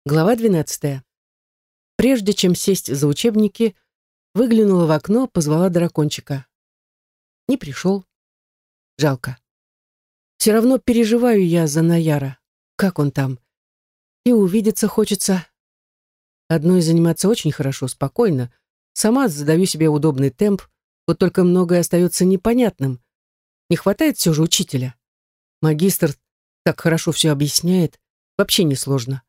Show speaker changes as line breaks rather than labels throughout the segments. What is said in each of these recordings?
Глава 12. Прежде чем сесть за учебники, выглянула в окно, позвала дракончика. Не пришел. Жалко. Все равно переживаю я за Наяра. Как он там? И увидеться хочется. Одной заниматься очень хорошо, спокойно. Сама задаю себе удобный темп, вот только многое остается непонятным. Не хватает все же учителя. Магистр так хорошо все объясняет, вообще не сложно.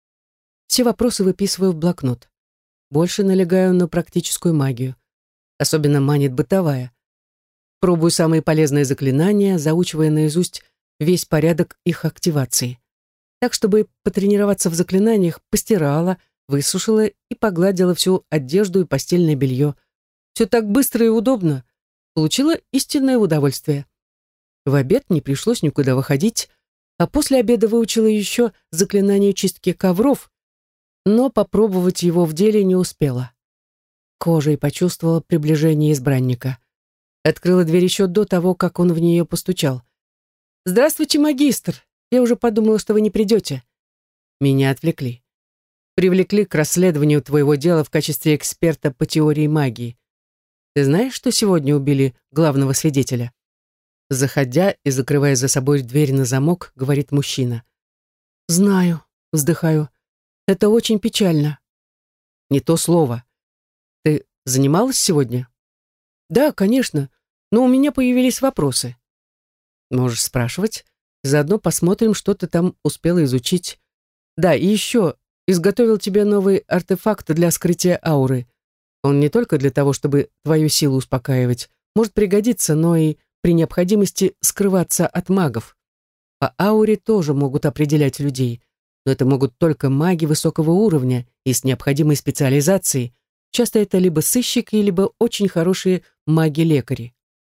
Все вопросы выписываю в блокнот. Больше налегаю на практическую магию. Особенно манит бытовая. Пробую самые полезные заклинания, заучивая наизусть весь порядок их активации. Так, чтобы потренироваться в заклинаниях, постирала, высушила и погладила всю одежду и постельное белье. Все так быстро и удобно. Получила истинное удовольствие. В обед не пришлось никуда выходить, а после обеда выучила еще заклинание чистки ковров, но попробовать его в деле не успела. Кожей почувствовала приближение избранника. Открыла дверь еще до того, как он в нее постучал. «Здравствуйте, магистр! Я уже подумала, что вы не придете». Меня отвлекли. Привлекли к расследованию твоего дела в качестве эксперта по теории магии. Ты знаешь, что сегодня убили главного свидетеля? Заходя и закрывая за собой дверь на замок, говорит мужчина. «Знаю», — вздыхаю. «Это очень печально». «Не то слово. Ты занималась сегодня?» «Да, конечно, но у меня появились вопросы». «Можешь спрашивать. Заодно посмотрим, что ты там успела изучить. Да, и еще изготовил тебе новый артефакт для скрытия ауры. Он не только для того, чтобы твою силу успокаивать, может пригодиться, но и при необходимости скрываться от магов. По ауре тоже могут определять людей, но это могут только маги высокого уровня и с необходимой специализацией. Часто это либо сыщики, либо очень хорошие маги-лекари.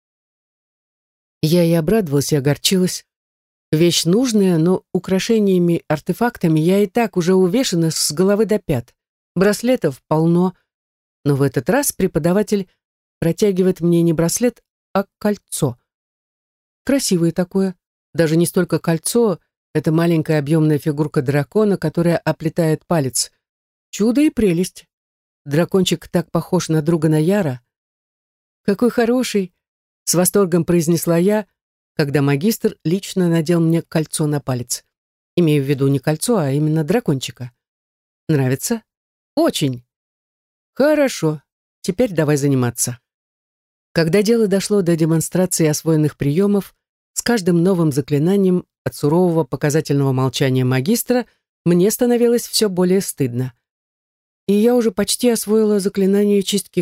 Я и обрадовалась, и огорчилась. Вещь нужная, но украшениями, артефактами я и так уже увешана с головы до пят. Браслетов полно, но в этот раз преподаватель протягивает мне не браслет, а кольцо. Красивое такое. Даже не столько кольцо, это маленькая объемная фигурка дракона, которая оплетает палец. Чудо и прелесть. Дракончик так похож на друга Наяра. «Какой хороший!» — с восторгом произнесла я, когда магистр лично надел мне кольцо на палец. Имею в виду не кольцо, а именно дракончика. «Нравится?» «Очень!» «Хорошо, теперь давай заниматься». Когда дело дошло до демонстрации освоенных приемов, с каждым новым заклинанием от сурового показательного молчания магистра мне становилось все более стыдно. И я уже почти освоила заклинание чистки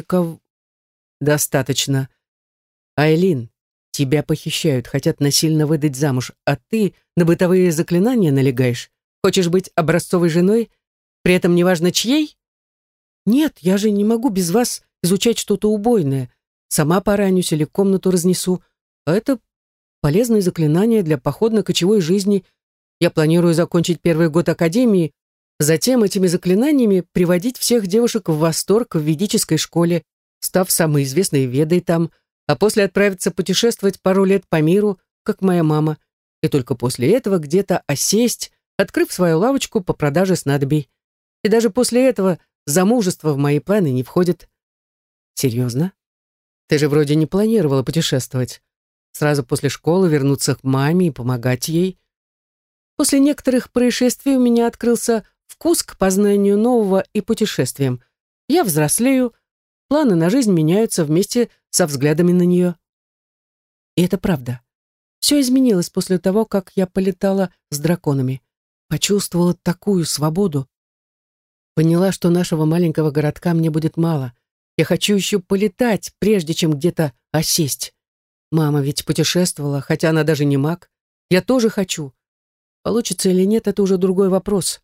Достаточно. Айлин, тебя похищают, хотят насильно выдать замуж, а ты на бытовые заклинания налегаешь? Хочешь быть образцовой женой, при этом неважно чьей? Нет, я же не могу без вас изучать что-то убойное. Сама поранюсь или комнату разнесу. А это полезные заклинания для походно-кочевой жизни. Я планирую закончить первый год академии, затем этими заклинаниями приводить всех девушек в восторг в ведической школе, став самой известной ведой там, а после отправиться путешествовать пару лет по миру, как моя мама, и только после этого где-то осесть, открыв свою лавочку по продаже снадобий. И даже после этого замужество в мои планы не входит. Серьезно? Ты же вроде не планировала путешествовать. Сразу после школы вернуться к маме и помогать ей. После некоторых происшествий у меня открылся вкус к познанию нового и путешествиям. Я взрослею, планы на жизнь меняются вместе со взглядами на нее. И это правда. Все изменилось после того, как я полетала с драконами. Почувствовала такую свободу. Поняла, что нашего маленького городка мне будет мало. Я хочу еще полетать, прежде чем где-то осесть. Мама ведь путешествовала, хотя она даже не маг. Я тоже хочу. Получится или нет, это уже другой вопрос.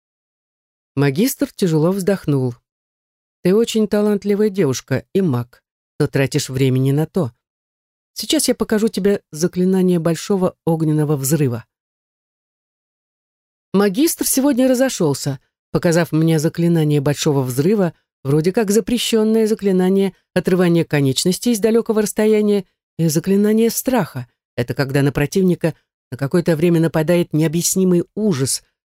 Магистр тяжело вздохнул. Ты очень талантливая девушка и маг, но тратишь время не на то. Сейчас я покажу тебе заклинание большого огненного взрыва. Магистр сегодня разошелся, показав мне заклинание большого взрыва, вроде как запрещенное заклинание отрывания конечностей с далекого расстояния и заклинание страха. Это когда на противника на какое-то время нападает необъяснимый ужас,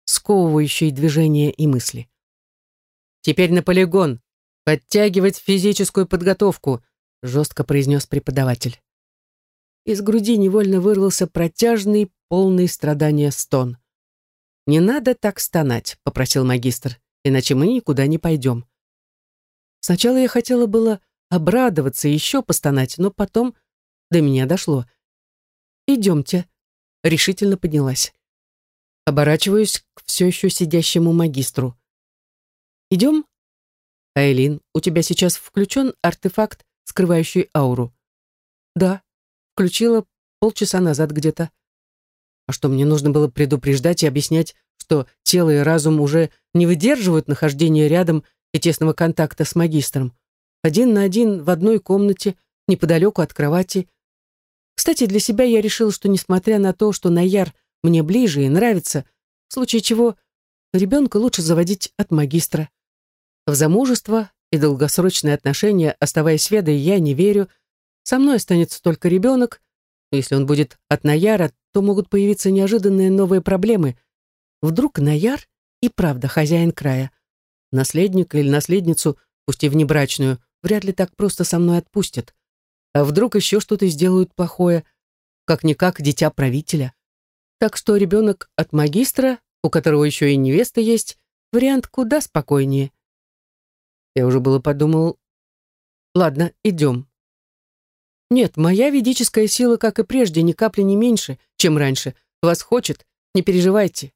сковывающей движения и мысли. «Теперь на полигон! Подтягивать физическую подготовку!» жестко произнес преподаватель. Из груди невольно вырвался протяжный, полный страдания стон. «Не надо так стонать», — попросил магистр, «иначе мы никуда не пойдем». Сначала я хотела было обрадоваться и еще постонать, но потом до меня дошло. «Идемте», — решительно поднялась. Оборачиваюсь к все еще сидящему магистру. «Идем?» «Айлин, у тебя сейчас включен артефакт, скрывающий ауру?» «Да, включила полчаса назад где-то». «А что, мне нужно было предупреждать и объяснять, что тело и разум уже не выдерживают нахождения рядом и тесного контакта с магистром? Один на один в одной комнате, неподалеку от кровати. Кстати, для себя я решила, что несмотря на то, что Наяр мне ближе и нравится, в случае чего ребенка лучше заводить от магистра. В замужество и долгосрочные отношения, оставаясь ведой, я не верю. Со мной останется только ребенок. Если он будет от Наяра, то могут появиться неожиданные новые проблемы. Вдруг Наяр и правда хозяин края. Наследника или наследницу, пусть и внебрачную, вряд ли так просто со мной отпустят. А вдруг еще что-то сделают плохое, как-никак дитя правителя. Так что ребенок от магистра, у которого еще и невеста есть, вариант куда спокойнее. Я уже было подумал, ладно, идем. Нет, моя ведическая сила, как и прежде, ни капли не меньше, чем раньше. Вас хочет, не переживайте.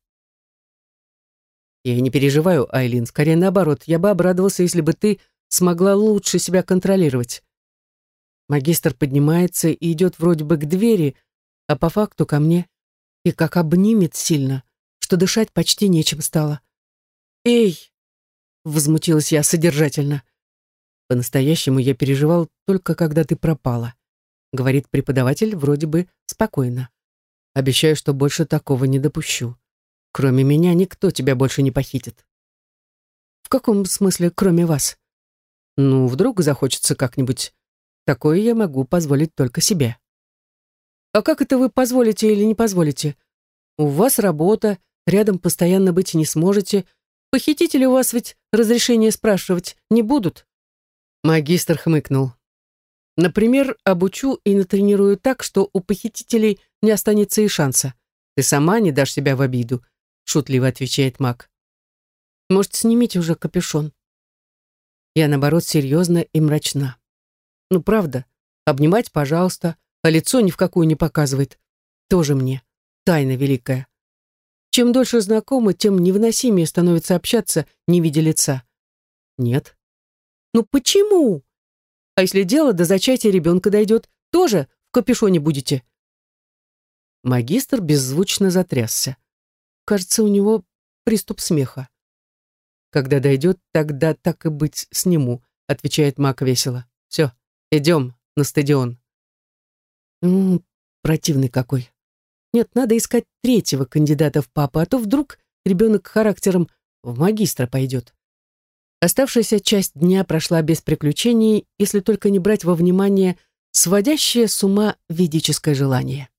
Я и не переживаю, Айлин, скорее наоборот, я бы обрадовался, если бы ты смогла лучше себя контролировать. Магистр поднимается и идет вроде бы к двери, а по факту ко мне. И как обнимет сильно, что дышать почти нечем стало. «Эй!» — возмутилась я содержательно. «По-настоящему я переживал только когда ты пропала», — говорит преподаватель вроде бы спокойно. «Обещаю, что больше такого не допущу. Кроме меня никто тебя больше не похитит». «В каком смысле, кроме вас?» «Ну, вдруг захочется как-нибудь. Такое я могу позволить только себе». «А как это вы позволите или не позволите? У вас работа, рядом постоянно быть не сможете. Похитители у вас ведь разрешение спрашивать не будут?» Магистр хмыкнул. «Например, обучу и натренирую так, что у похитителей не останется и шанса. Ты сама не дашь себя в обиду», — шутливо отвечает маг. «Может, снимите уже капюшон?» Я, наоборот, серьезна и мрачна. «Ну, правда, обнимать, пожалуйста, а лицо ни в какую не показывает. Тоже мне. Тайна великая. Чем дольше знакомы, тем невыносимее становится общаться, не видя лица». «Нет». «Ну почему? А если дело до зачатия ребенка дойдет, тоже в капюшоне будете?» Магистр беззвучно затрясся. Кажется, у него приступ смеха. «Когда дойдет, тогда так и быть сниму», — отвечает маг весело. «Все, идем на стадион». Противный какой. Нет, надо искать третьего кандидата в папы, а то вдруг ребенок характером в магистра пойдет. Оставшаяся часть дня прошла без приключений, если только не брать во внимание сводящее с ума ведическое желание.